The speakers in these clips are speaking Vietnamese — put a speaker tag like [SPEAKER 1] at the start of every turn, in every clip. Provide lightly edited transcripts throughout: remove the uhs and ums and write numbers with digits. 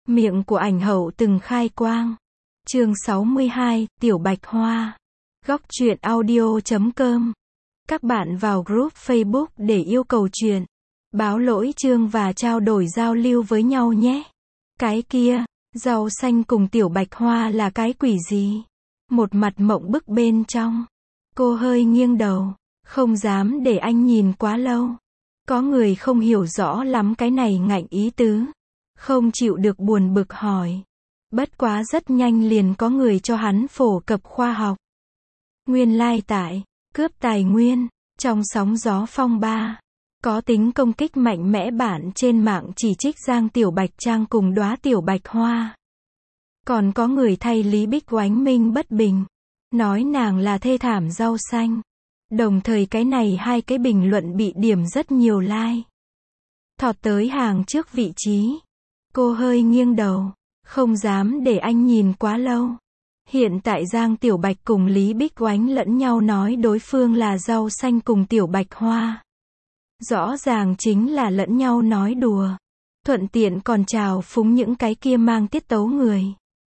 [SPEAKER 1] Miệng của ảnh hậu từng khai quang. Chương 62, Tiểu Bạch Hoa. Góc truyện audio.com. Các bạn vào group Facebook để yêu cầu truyện, báo lỗi chương và trao đổi giao lưu với nhau nhé. Cái kia, rau xanh cùng Tiểu Bạch Hoa là cái quỷ gì? Một mặt mộng bức bên trong. Cô hơi nghiêng đầu, không dám để anh nhìn quá lâu. Có người không hiểu rõ lắm cái này ngạnh ý tứ. Không chịu được buồn bực hỏi. Bất quá rất nhanh liền có người cho hắn phổ cập khoa học. Nguyên lai tại, cướp tài nguyên, trong sóng gió phong ba. Có tính công kích mạnh mẽ bạn trên mạng chỉ trích Giang Tiểu Bạch Trang cùng đóa Tiểu Bạch Hoa. Còn có người thay Lý Bích oánh minh bất bình. Nói nàng là thê thảm rau xanh. Đồng thời cái này hai cái bình luận bị điểm rất nhiều like. Thọt tới hàng trước vị trí. Cô hơi nghiêng đầu, không dám để anh nhìn quá lâu. Hiện tại Giang Tiểu Bạch cùng Lý Bích oánh lẫn nhau nói đối phương là rau xanh cùng Tiểu Bạch Hoa. Rõ ràng chính là lẫn nhau nói đùa. Thuận tiện còn chào phúng những cái kia mang tiết tấu người.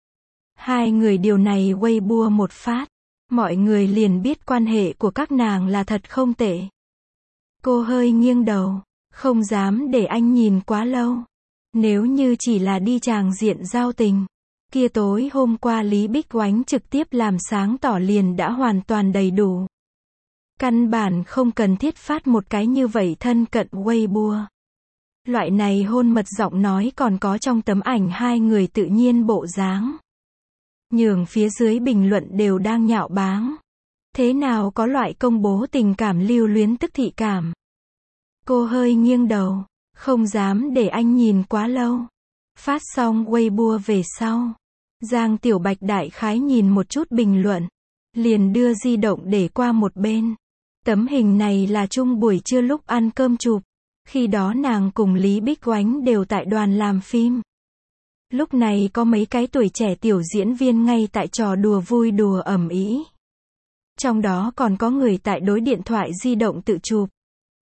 [SPEAKER 1] Hai người điều này Weibo một phát. Mọi người liền biết quan hệ của các nàng là thật không tệ. Cô hơi nghiêng đầu, không dám để anh nhìn quá lâu. Nếu như chỉ là đi tràng diện giao tình, kia tối hôm qua Lý Bích oánh trực tiếp làm sáng tỏ liền đã hoàn toàn đầy đủ. Căn bản không cần thiết phát một cái như vậy thân cận Weibo. Loại này hôn mật giọng nói còn có trong tấm ảnh hai người tự nhiên bộ dáng. Nhường phía dưới bình luận đều đang nhạo báng. Thế nào có loại công bố tình cảm lưu luyến tức thị cảm. Cô hơi nghiêng đầu, không dám để anh nhìn quá lâu. Phát xong Weibo về sau. Giang Tiểu Bạch đại khái nhìn một chút bình luận. Liền đưa di động để qua một bên. Tấm hình này là chung buổi trưa lúc ăn cơm chụp. Khi đó nàng cùng Lý Bích oánh đều tại đoàn làm phim. Lúc này có mấy cái tuổi trẻ tiểu diễn viên ngay tại trò đùa vui đùa ầm ĩ. Trong đó còn có người tại đối điện thoại di động tự chụp.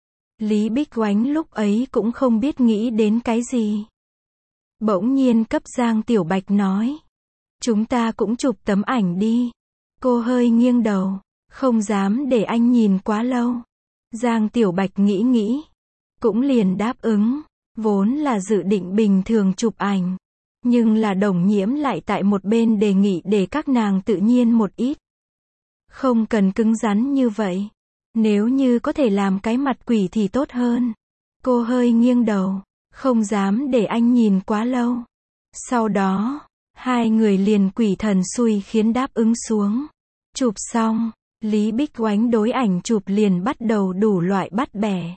[SPEAKER 1] Lý Bích oánh lúc ấy cũng không biết nghĩ đến cái gì. Bỗng nhiên cấp Giang Tiểu Bạch nói. Chúng ta cũng chụp tấm ảnh đi. Cô hơi nghiêng đầu, không dám để anh nhìn quá lâu. Giang Tiểu Bạch nghĩ. Cũng liền đáp ứng. Vốn là dự định bình thường chụp ảnh. Nhưng là Đồng Nhiễm lại tại một bên đề nghị để các nàng tự nhiên một ít. Không cần cứng rắn như vậy. Nếu như có thể làm cái mặt quỷ thì tốt hơn. Cô hơi nghiêng đầu, không dám để anh nhìn quá lâu. Sau đó, hai người liền quỷ thần xui khiến đáp ứng xuống. Chụp xong, Lý Bích oánh đối ảnh chụp liền bắt đầu đủ loại bắt bẻ.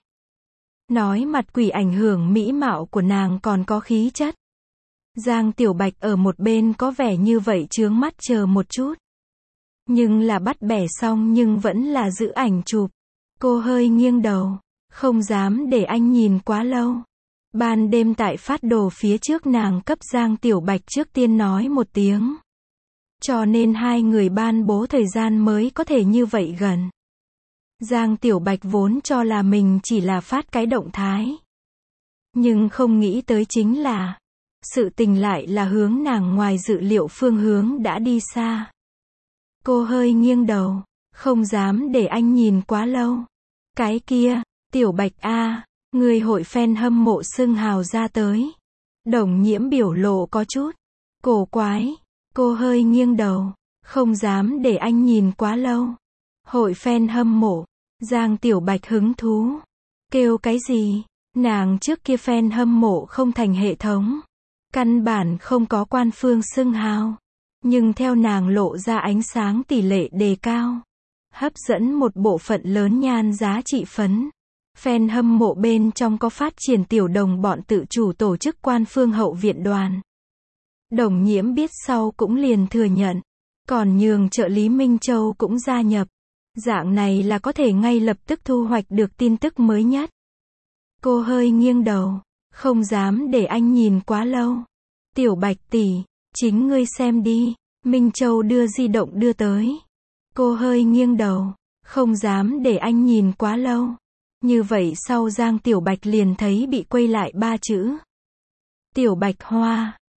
[SPEAKER 1] Nói mặt quỷ ảnh hưởng mỹ mạo của nàng còn có khí chất. Giang Tiểu Bạch ở một bên có vẻ như vậy chướng mắt chờ một chút. Nhưng là bắt bẻ xong nhưng vẫn là giữ ảnh chụp. Cô hơi nghiêng đầu, không dám để anh nhìn quá lâu. Ban đêm tại phát đồ phía trước nàng cấp Giang Tiểu Bạch trước tiên nói một tiếng. Cho nên hai người ban bố thời gian mới có thể như vậy gần. Giang Tiểu Bạch vốn cho là mình chỉ là phát cái động thái. Nhưng không nghĩ tới chính là sự tình lại là hướng nàng ngoài dự liệu phương hướng đã đi xa. Cô hơi nghiêng đầu, không dám để anh nhìn quá lâu. Cái kia, Tiểu Bạch a, người hội fan hâm mộ xưng hào ra tới. Đồng Nhiễm biểu lộ có chút cổ quái. Cô hơi nghiêng đầu, không dám để anh nhìn quá lâu. Hội fan hâm mộ. Giang Tiểu Bạch hứng thú. Kêu cái gì? Nàng trước kia fan hâm mộ không thành hệ thống. Căn bản không có quan phương xưng hào. Nhưng theo nàng lộ ra ánh sáng tỷ lệ đề cao. Hấp dẫn một bộ phận lớn nhan giá trị phấn. Fan hâm mộ bên trong có phát triển tiểu đồng bọn tự chủ tổ chức quan phương hậu viện đoàn. Đồng Nhiễm biết sau cũng liền thừa nhận. Còn nhường trợ lý Minh Châu cũng gia nhập. Dạng này là có thể ngay lập tức thu hoạch được tin tức mới nhất. Cô hơi nghiêng đầu, không dám để anh nhìn quá lâu. Tiểu Bạch tỷ, chính ngươi xem đi. Minh Châu đưa di động đưa tới. Cô hơi nghiêng đầu, không dám để anh nhìn quá lâu. Như vậy sau Giang Tiểu Bạch liền thấy bị quay lại 3 chữ. Tiểu Bạch Hoa.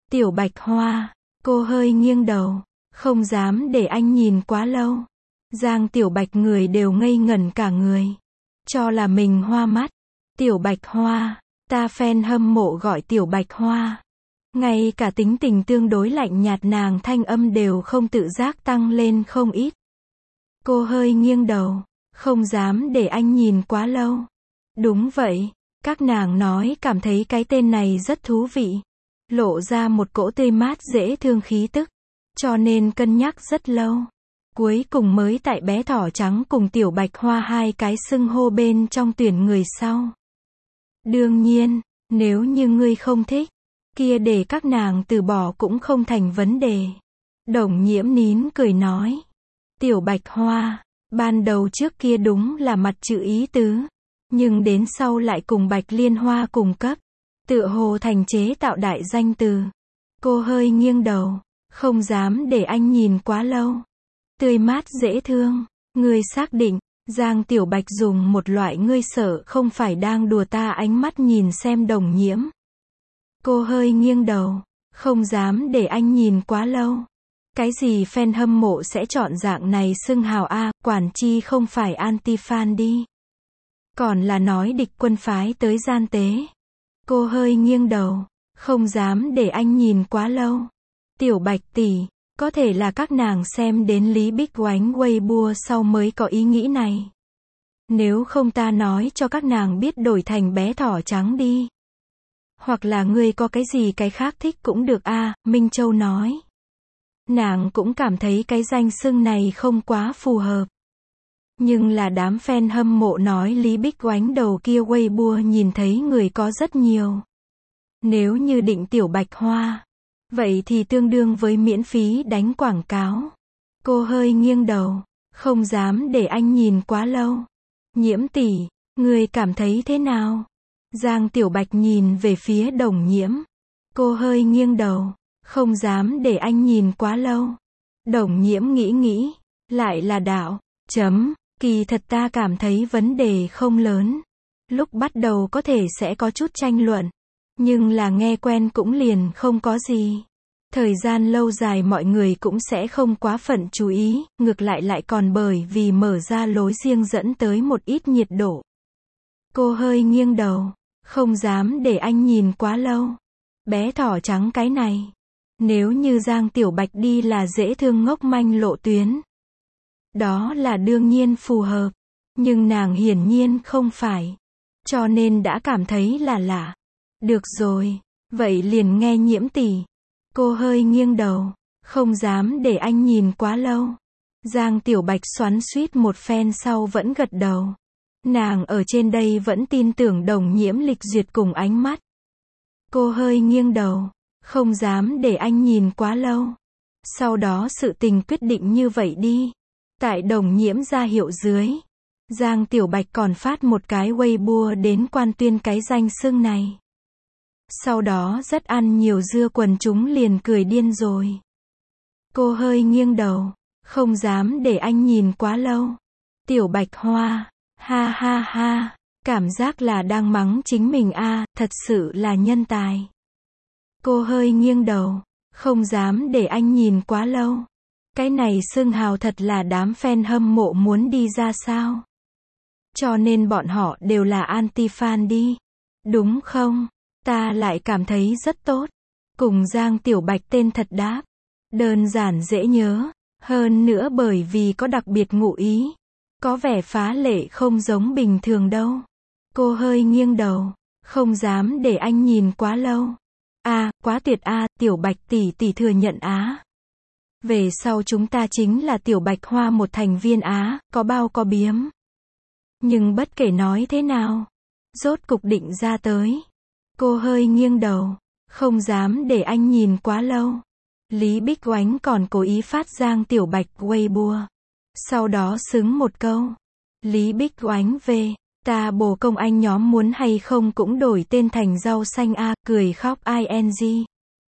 [SPEAKER 1] Tiểu Bạch Hoa. Cô hơi nghiêng đầu. Không dám để anh nhìn quá lâu. Giang Tiểu Bạch người đều ngây ngẩn cả người. Cho là mình hoa mắt. Tiểu Bạch Hoa. Ta fan hâm mộ gọi Tiểu Bạch Hoa. Ngay cả tính tình tương đối lạnh nhạt nàng thanh âm đều không tự giác tăng lên không ít. Cô hơi nghiêng đầu. Không dám để anh nhìn quá lâu. Đúng vậy. Các nàng nói cảm thấy cái tên này rất thú vị. Lộ ra một cỗ tươi mát dễ thương khí tức. Cho nên cân nhắc rất lâu. Cuối cùng mới tại bé thỏ trắng cùng Tiểu Bạch Hoa hai cái xưng hô bên trong tuyển người sau. Đương nhiên, nếu như ngươi không thích, kia để các nàng từ bỏ cũng không thành vấn đề. Đồng Nhiễm nín cười nói. Tiểu Bạch Hoa, ban đầu trước kia đúng là mặt chữ ý tứ. Nhưng đến sau lại cùng Bạch Liên Hoa cùng cấp. Tựa hồ thành chế tạo đại danh từ. Cô hơi nghiêng đầu. Không dám để anh nhìn quá lâu. Tươi mát dễ thương. Ngươi xác định. Giang Tiểu Bạch dùng một loại ngươi sợ không phải đang đùa ta ánh mắt nhìn xem Đồng Nhiễm. Cô hơi nghiêng đầu. Không dám để anh nhìn quá lâu. Cái gì fan hâm mộ sẽ chọn dạng này xưng hào a, quản chi không phải anti-fan đi. Còn là nói địch quân phái tới gian tế. Cô hơi nghiêng đầu. Không dám để anh nhìn quá lâu. Tiểu Bạch tỷ, có thể là các nàng xem đến Lý Bích Oánh Weibo sau mới có ý nghĩ này. Nếu không ta nói cho các nàng biết đổi thành bé thỏ trắng đi. Hoặc là ngươi có cái gì cái khác thích cũng được a, Minh Châu nói. Nàng cũng cảm thấy cái danh xưng này không quá phù hợp. Nhưng là đám fan hâm mộ nói Lý Bích Oánh đầu kia Weibo nhìn thấy người có rất nhiều. Nếu như định Tiểu Bạch Hoa, vậy thì tương đương với miễn phí đánh quảng cáo. Cô hơi nghiêng đầu. Không dám để anh nhìn quá lâu. Nhiễm tỷ, người cảm thấy thế nào? Giang Tiểu Bạch nhìn về phía Đồng Nhiễm. Cô hơi nghiêng đầu. Không dám để anh nhìn quá lâu. Đồng Nhiễm nghĩ. Lại là đạo. Kỳ thật ta cảm thấy vấn đề không lớn. Lúc bắt đầu có thể sẽ có chút tranh luận. Nhưng là nghe quen cũng liền không có gì. Thời gian lâu dài mọi người cũng sẽ không quá phận chú ý, ngược lại còn bởi vì mở ra lối riêng dẫn tới một ít nhiệt độ. Cô hơi nghiêng đầu. Không dám để anh nhìn quá lâu. Bé thỏ trắng cái này. Nếu như Giang Tiểu Bạch đi là dễ thương ngốc manh lộ tuyến. Đó là đương nhiên phù hợp. Nhưng nàng hiển nhiên không phải. Cho nên đã cảm thấy là lạ. Được rồi. Vậy liền nghe Nhiễm tỷ. Cô hơi nghiêng đầu. Không dám để anh nhìn quá lâu. Giang Tiểu Bạch xoắn xuýt một phen sau vẫn gật đầu. Nàng ở trên đây vẫn tin tưởng Đồng Nhiễm lịch duyệt cùng ánh mắt. Cô hơi nghiêng đầu. Không dám để anh nhìn quá lâu. Sau đó sự tình quyết định như vậy đi. Tại Đồng Nhiễm ra hiệu dưới. Giang Tiểu Bạch còn phát một cái Weibo đến quan tuyên cái danh xưng này. Sau đó rất ăn nhiều dưa quần chúng liền cười điên rồi. Cô hơi nghiêng đầu. Không dám để anh nhìn quá lâu. Tiểu Bạch Hoa. Ha ha ha. Cảm giác là đang mắng chính mình a, thật sự là nhân tài. Cô hơi nghiêng đầu. Không dám để anh nhìn quá lâu. Cái này xưng hào thật là đám fan hâm mộ muốn đi ra sao? Cho nên bọn họ đều là anti-fan đi. Đúng không? Ta lại cảm thấy rất tốt. Cùng Giang Tiểu Bạch tên thật đáp. Đơn giản dễ nhớ. Hơn nữa bởi vì có đặc biệt ngụ ý. Có vẻ phá lệ không giống bình thường đâu. Cô hơi nghiêng đầu. Không dám để anh nhìn quá lâu. Quá tuyệt Tiểu Bạch tỷ thừa nhận á. Về sau chúng ta chính là Tiểu Bạch Hoa một thành viên á, có bao có biếm. Nhưng bất kể nói thế nào, rốt cục định ra tới. Cô hơi nghiêng đầu. Không dám để anh nhìn quá lâu. Lý Bích Oánh còn cố ý phát Giang Tiểu Bạch Weibo. Sau đó xứng một câu. Lý Bích Oánh về. Ta bồ công anh nhóm muốn hay không cũng đổi tên thành rau xanh cười khóc ing.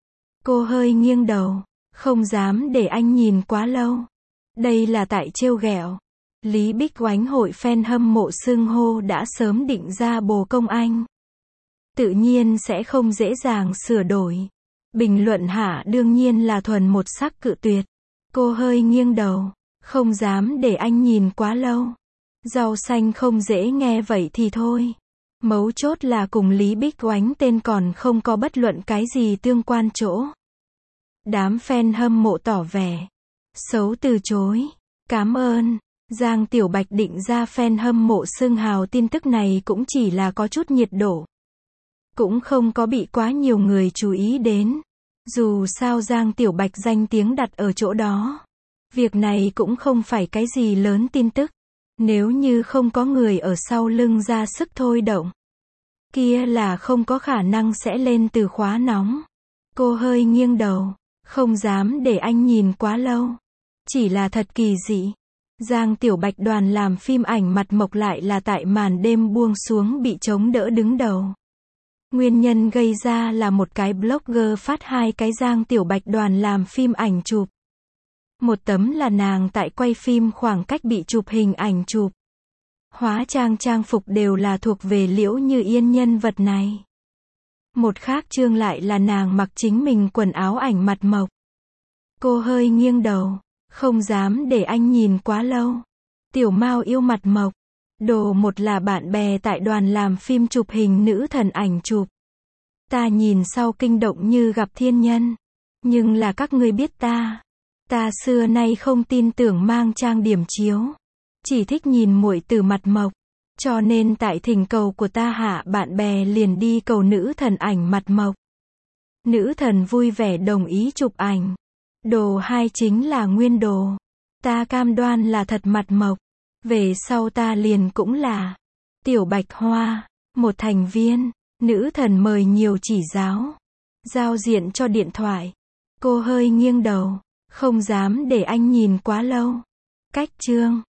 [SPEAKER 1] Cô hơi nghiêng đầu. Không dám để anh nhìn quá lâu. Đây là tại trêu ghẹo. Lý Bích Oánh hội fan hâm mộ xưng hô đã sớm định ra bồ công anh. Tự nhiên sẽ không dễ dàng sửa đổi. Bình luận hạ đương nhiên là thuần một sắc cự tuyệt. Cô hơi nghiêng đầu. Không dám để anh nhìn quá lâu. Rau xanh không dễ nghe vậy thì thôi. Mấu chốt là cùng Lý Bích Oánh tên còn không có bất luận cái gì tương quan chỗ. Đám fan hâm mộ tỏ vẻ xấu từ chối. Cảm ơn. Giang Tiểu Bạch định ra fan hâm mộ xưng hào tin tức này cũng chỉ là có chút nhiệt độ. Cũng không có bị quá nhiều người chú ý đến. Dù sao Giang Tiểu Bạch danh tiếng đặt ở chỗ đó. Việc này cũng không phải cái gì lớn tin tức. Nếu như không có người ở sau lưng ra sức thôi động, kia là không có khả năng sẽ lên từ khóa nóng. Cô hơi nghiêng đầu. Không dám để anh nhìn quá lâu. Chỉ là thật kỳ dị. Giang Tiểu Bạch đoàn làm phim ảnh mặt mộc lại là tại màn đêm buông xuống bị chống đỡ đứng đầu. Nguyên nhân gây ra là một cái blogger phát hai cái Giang Tiểu Bạch đoàn làm phim ảnh chụp. Một tấm là nàng tại quay phim khoảng cách bị chụp hình ảnh chụp. Hóa trang phục đều là thuộc về Liễu Như Yên nhân vật này. Một khác chương lại là nàng mặc chính mình quần áo ảnh mặt mộc. Cô hơi nghiêng đầu. Không dám để anh nhìn quá lâu. Tiểu Mao yêu mặt mộc. Đồ một là bạn bè tại đoàn làm phim chụp hình nữ thần ảnh chụp. Ta nhìn sau kinh động như gặp thiên nhân. Nhưng là các ngươi biết ta. Ta xưa nay không tin tưởng mang trang điểm chiếu. Chỉ thích nhìn muội từ mặt mộc. Cho nên tại thỉnh cầu của ta hạ bạn bè liền đi cầu nữ thần ảnh mặt mộc. Nữ thần vui vẻ đồng ý chụp ảnh. Đồ 2 chính là nguyên đồ. Ta cam đoan là thật mặt mộc. Về sau ta liền cũng là Tiểu Bạch Hoa, một thành viên. Nữ thần mời nhiều chỉ giáo. Giao diện cho điện thoại. Cô hơi nghiêng đầu. Không dám để anh nhìn quá lâu. Cách chương